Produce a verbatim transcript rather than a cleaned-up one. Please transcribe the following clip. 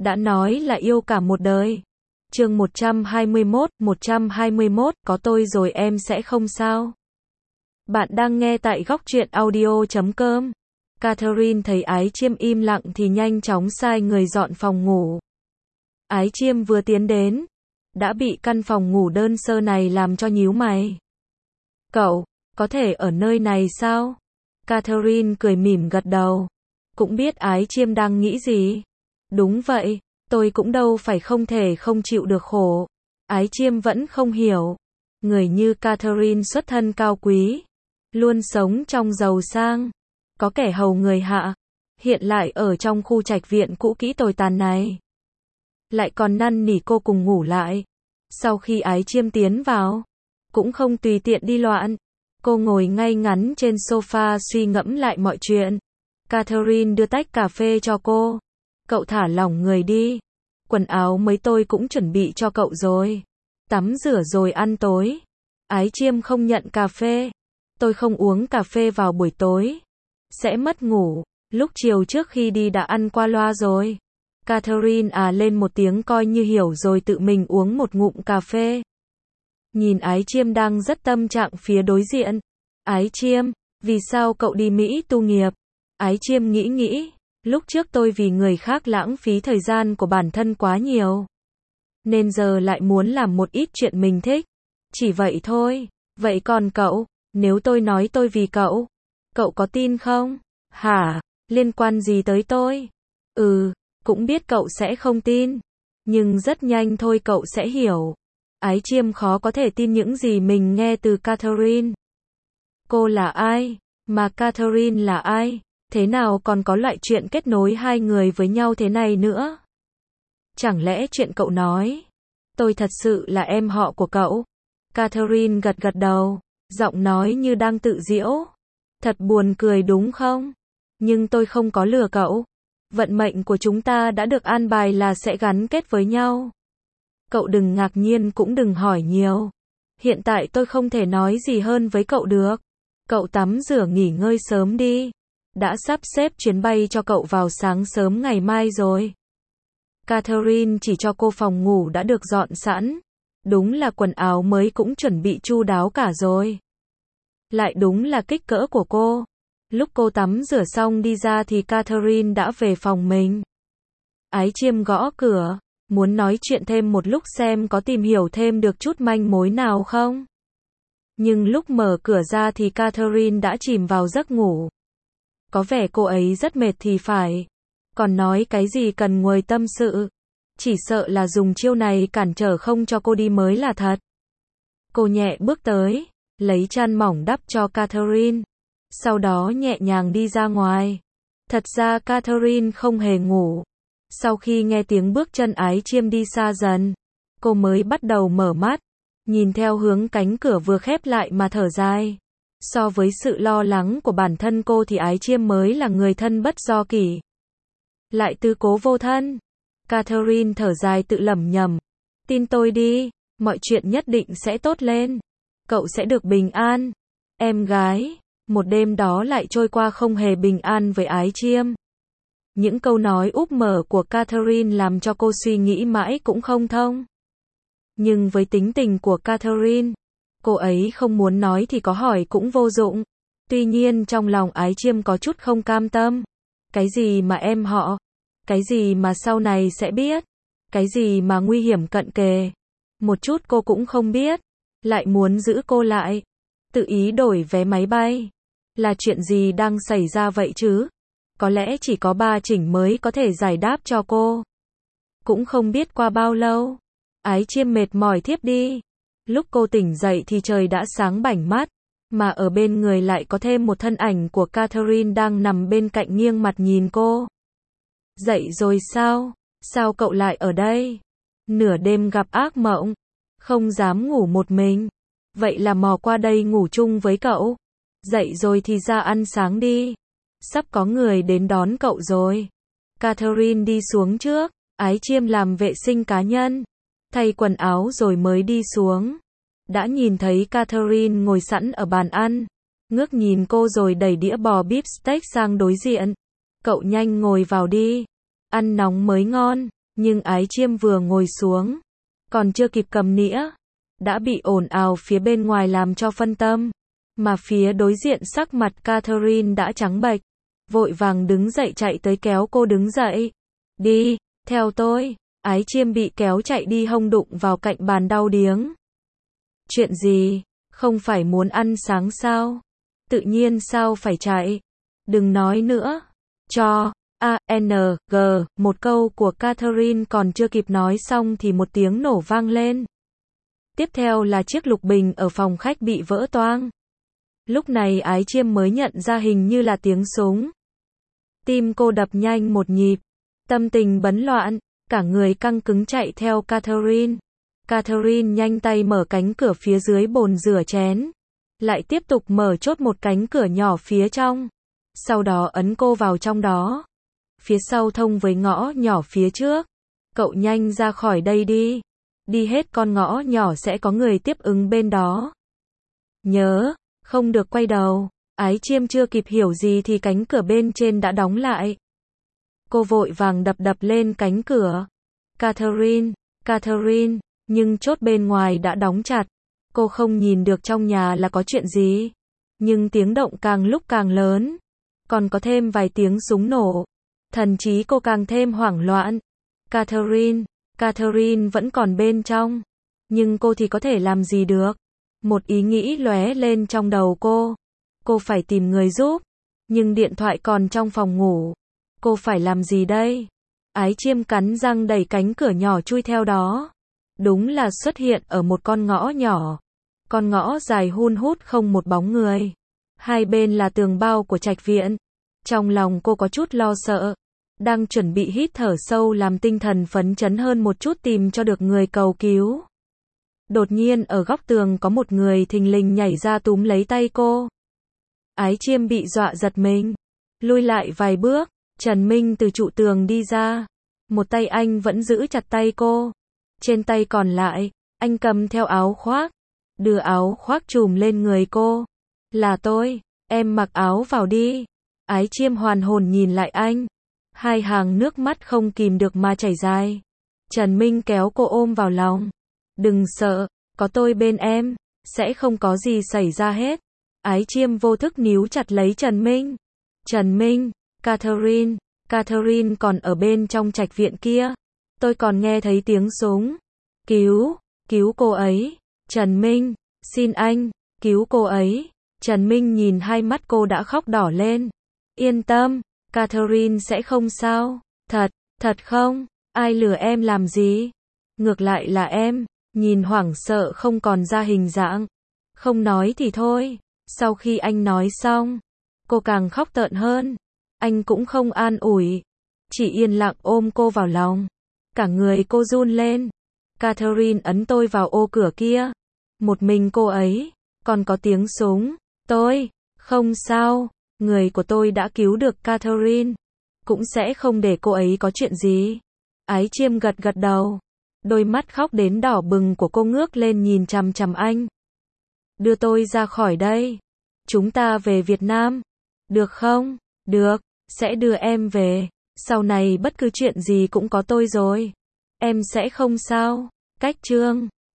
đã nói là yêu cả một đời. Chương một trăm hai mươi mốt, một trăm hai mươi mốt, có tôi rồi em sẽ không sao. Bạn đang nghe tại góc truyện audio chấm com. Catherine thấy Ái Chiêm im lặng thì nhanh chóng sai người dọn phòng ngủ. Ái Chiêm vừa tiến đến, đã bị căn phòng ngủ đơn sơ này làm cho nhíu mày. Cậu, có thể ở nơi này sao? Catherine cười mỉm gật đầu. Cũng biết Ái Chiêm đang nghĩ gì. Đúng vậy, tôi cũng đâu phải không thể không chịu được khổ. Ái Chiêm vẫn không hiểu. Người như Catherine xuất thân cao quý, luôn sống trong giàu sang, có kẻ hầu người hạ, hiện lại ở trong khu trạch viện cũ kỹ tồi tàn này. Lại còn năn nỉ cô cùng ngủ lại. Sau khi Ái Chiêm tiến vào, cũng không tùy tiện đi loạn. Cô ngồi ngay ngắn trên sofa suy ngẫm lại mọi chuyện. Catherine đưa tách cà phê cho cô. Cậu thả lỏng người đi. Quần áo mấy tôi cũng chuẩn bị cho cậu rồi. Tắm rửa rồi ăn tối. Ái Chiêm không nhận cà phê. Tôi không uống cà phê vào buổi tối. Sẽ mất ngủ. Lúc chiều trước khi đi đã ăn qua loa rồi. Catherine à lên một tiếng coi như hiểu rồi tự mình uống một ngụm cà phê. Nhìn Ái Chiêm đang rất tâm trạng phía đối diện. Ái Chiêm, vì sao cậu đi Mỹ tu nghiệp? Ái Chiêm nghĩ nghĩ. Lúc trước tôi vì người khác lãng phí thời gian của bản thân quá nhiều. Nên giờ lại muốn làm một ít chuyện mình thích. Chỉ vậy thôi. Vậy còn cậu, nếu tôi nói tôi vì cậu, cậu có tin không? Hả? Liên quan gì tới tôi? Ừ, cũng biết cậu sẽ không tin. Nhưng rất nhanh thôi cậu sẽ hiểu. Ái Chiêm khó có thể tin những gì mình nghe từ Catherine. Cô là ai? Mà Catherine là ai? Thế nào còn có loại chuyện kết nối hai người với nhau thế này nữa? Chẳng lẽ chuyện cậu nói, tôi thật sự là em họ của cậu? Catherine gật gật đầu, giọng nói như đang tự giễu. Thật buồn cười đúng không? Nhưng tôi không có lừa cậu. Vận mệnh của chúng ta đã được an bài là sẽ gắn kết với nhau. Cậu đừng ngạc nhiên cũng đừng hỏi nhiều. Hiện tại tôi không thể nói gì hơn với cậu được. Cậu tắm rửa nghỉ ngơi sớm đi. Đã sắp xếp chuyến bay cho cậu vào sáng sớm ngày mai rồi. Catherine chỉ cho cô phòng ngủ đã được dọn sẵn. Đúng là quần áo mới cũng chuẩn bị chu đáo cả rồi. Lại đúng là kích cỡ của cô. Lúc cô tắm rửa xong đi ra thì Catherine đã về phòng mình. Ái Chiêm gõ cửa, muốn nói chuyện thêm một lúc xem có tìm hiểu thêm được chút manh mối nào không. Nhưng lúc mở cửa ra thì Catherine đã chìm vào giấc ngủ. Có vẻ cô ấy rất mệt thì phải. Còn nói cái gì cần ngồi tâm sự. Chỉ sợ là dùng chiêu này cản trở không cho cô đi mới là thật. Cô nhẹ bước tới, lấy chăn mỏng đắp cho Catherine. Sau đó nhẹ nhàng đi ra ngoài. Thật ra Catherine không hề ngủ. Sau khi nghe tiếng bước chân Ái Chiêm đi xa dần, cô mới bắt đầu mở mắt. Nhìn theo hướng cánh cửa vừa khép lại mà thở dài. So với sự lo lắng của bản thân cô thì Ái Chiêm mới là người thân bất do kỷ. Lại tư cố vô thân. Catherine thở dài tự lẩm nhẩm. Tin tôi đi, mọi chuyện nhất định sẽ tốt lên. Cậu sẽ được bình an. Em gái, một đêm đó lại trôi qua không hề bình an với Ái Chiêm. Những câu nói úp mở của Catherine làm cho cô suy nghĩ mãi cũng không thông. Nhưng với tính tình của Catherine, cô ấy không muốn nói thì có hỏi cũng vô dụng. Tuy nhiên trong lòng Ái Chiêm có chút không cam tâm. Cái gì mà em họ? Cái gì mà sau này sẽ biết? Cái gì mà nguy hiểm cận kề? Một chút cô cũng không biết. Lại muốn giữ cô lại. Tự ý đổi vé máy bay. Là chuyện gì đang xảy ra vậy chứ? Có lẽ chỉ có ba Chỉnh mới có thể giải đáp cho cô. Cũng không biết qua bao lâu. Ái Chiêm mệt mỏi thiếp đi. Lúc cô tỉnh dậy thì trời đã sáng bảnh mắt. Mà ở bên người lại có thêm một thân ảnh của Catherine đang nằm bên cạnh nghiêng mặt nhìn cô. Dậy rồi sao? Sao cậu lại ở đây? Nửa đêm gặp ác mộng. Không dám ngủ một mình. Vậy là mò qua đây ngủ chung với cậu. Dậy rồi thì ra ăn sáng đi. Sắp có người đến đón cậu rồi. Catherine đi xuống trước. Ái Chiêm làm vệ sinh cá nhân. Thay quần áo rồi mới đi xuống. Đã nhìn thấy Catherine ngồi sẵn ở bàn ăn. Ngước nhìn cô rồi đẩy đĩa bò beef steak sang đối diện. Cậu nhanh ngồi vào đi. Ăn nóng mới ngon. Nhưng Ái Chiêm vừa ngồi xuống, còn chưa kịp cầm nĩa, đã bị ồn ào phía bên ngoài làm cho phân tâm. Mà phía đối diện sắc mặt Catherine đã trắng bệch, vội vàng đứng dậy chạy tới kéo cô đứng dậy. Đi, theo tôi. Ái Chiêm bị kéo chạy đi hông đụng vào cạnh bàn đau điếng. Chuyện gì? Không phải muốn ăn sáng sao? Tự nhiên sao phải chạy? Đừng nói nữa. Cho. A, N, G, một câu của Catherine còn chưa kịp nói xong thì một tiếng nổ vang lên. Tiếp theo là chiếc lục bình ở phòng khách bị vỡ toang. Lúc này Ái Chiêm mới nhận ra hình như là tiếng súng. Tim cô đập nhanh một nhịp, tâm tình bấn loạn, cả người căng cứng chạy theo Catherine. Catherine nhanh tay mở cánh cửa phía dưới bồn rửa chén, lại tiếp tục mở chốt một cánh cửa nhỏ phía trong, sau đó ấn cô vào trong đó. Phía sau thông với ngõ nhỏ phía trước. Cậu nhanh ra khỏi đây đi. Đi hết con ngõ nhỏ sẽ có người tiếp ứng bên đó. Nhớ, không được quay đầu. Ái Chiêm chưa kịp hiểu gì thì cánh cửa bên trên đã đóng lại. Cô vội vàng đập đập lên cánh cửa. Catherine, Catherine, nhưng chốt bên ngoài đã đóng chặt. Cô không nhìn được trong nhà là có chuyện gì. Nhưng tiếng động càng lúc càng lớn. Còn có thêm vài tiếng súng nổ. Thần trí cô càng thêm hoảng loạn. Catherine, Catherine vẫn còn bên trong. Nhưng cô thì có thể làm gì được? Một ý nghĩ lóe lên trong đầu cô. Cô phải tìm người giúp. Nhưng điện thoại còn trong phòng ngủ. Cô phải làm gì đây? Ái Chiêm cắn răng đẩy cánh cửa nhỏ chui theo đó. Đúng là xuất hiện ở một con ngõ nhỏ. Con ngõ dài hun hút không một bóng người. Hai bên là tường bao của trạch viện. Trong lòng cô có chút lo sợ. Đang chuẩn bị hít thở sâu làm tinh thần phấn chấn hơn một chút tìm cho được người cầu cứu. Đột nhiên ở góc tường có một người thình lình nhảy ra túm lấy tay cô. Ái Chiêm bị dọa giật mình. Lui lại vài bước, Trần Minh từ trụ tường đi ra. Một tay anh vẫn giữ chặt tay cô. Trên tay còn lại, anh cầm theo áo khoác. Đưa áo khoác trùm lên người cô. Là tôi, em mặc áo vào đi. Ái Chiêm hoàn hồn nhìn lại anh. Hai hàng nước mắt không kìm được mà chảy dài. Trần Minh kéo cô ôm vào lòng. Đừng sợ, có tôi bên em, sẽ không có gì xảy ra hết. Ái Chiêm vô thức níu chặt lấy Trần Minh. Trần Minh, Catherine, Catherine còn ở bên trong trạch viện kia. Tôi còn nghe thấy tiếng súng. Cứu, cứu cô ấy. Trần Minh, xin anh, cứu cô ấy. Trần Minh nhìn hai mắt cô đã khóc đỏ lên. Yên tâm, Catherine sẽ không sao. Thật, thật không? Ai lừa em làm gì? Ngược lại là em, nhìn hoảng sợ không còn ra hình dạng. Không nói thì thôi. Sau khi anh nói xong, cô càng khóc tợn hơn. Anh cũng không an ủi, chỉ yên lặng ôm cô vào lòng. Cả người cô run lên. Catherine ấn tôi vào ô cửa kia. Một mình cô ấy, còn có tiếng súng. Tôi, không sao, người của tôi đã cứu được Catherine. Cũng sẽ không để cô ấy có chuyện gì. Ái Chiêm gật gật đầu. Đôi mắt khóc đến đỏ bừng của cô ngước lên nhìn chằm chằm anh. Đưa tôi ra khỏi đây. Chúng ta về Việt Nam. Được không? Được, sẽ đưa em về. Sau này bất cứ chuyện gì cũng có tôi rồi. Em sẽ không sao. Cách chương